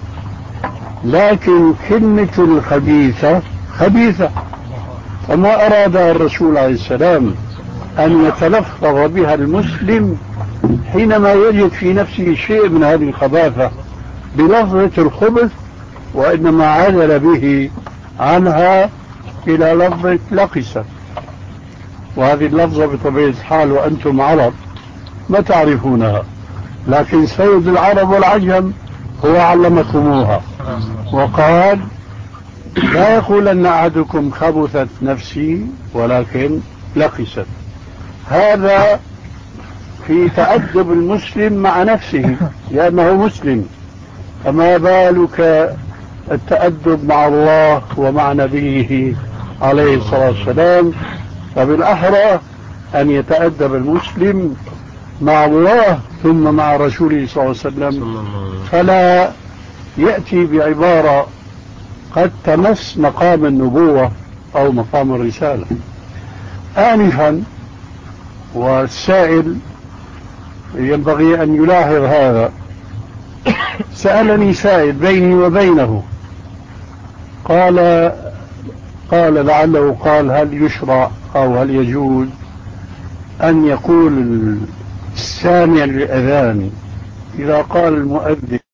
لكن كلمة الخبيثة خبيثة، فما أراد الرسول عليه السلام أن يتلفظ بها المسلم حينما يجد في نفسه شيء من هذه الخباثة بلفظة الخبث، وإنما عدل به عنها إلى لفظة لقست. وهذه اللفظة بطبيعة الحال وأنتم عرب ما تعرفونها، لكن سيد العرب والعجم هو علمكموها وقال: لا يقولن أحدكم خبثت نفسي ولكن لقست. هذا في تأدب المسلم مع نفسه لأنه مسلم، فما بالك التأدب مع الله ومع نبيه عليه الصلاة والسلام؟ فبالأحرى أن يتأدب المسلم مع الله ثم مع رسوله صلى الله عليه وسلم، فلا يأتي بعبارة قد تمس مقام النبوة أو مقام الرسالة. آنفا والسائل ينبغي أن يلاحظ هذا، سألني سائل بيني وبينه، قال قال لعله قال: هل يشرع أو هل يجوز أن يقول السامع للأذان إذا قال المؤذن